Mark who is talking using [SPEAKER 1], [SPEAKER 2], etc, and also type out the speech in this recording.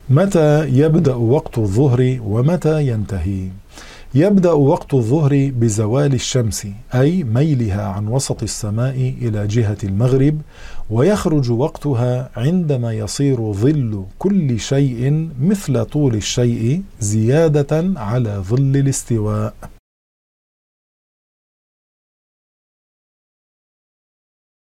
[SPEAKER 1] متى يبدأ وقت الظهر ومتى ينتهي؟ يبدأ وقت الظهر بزوال الشمس، أي ميلها عن وسط السماء إلى جهة المغرب، ويخرج وقتها عندما يصير ظل كل شيء مثل طول الشيء زيادة على ظل الاستواء.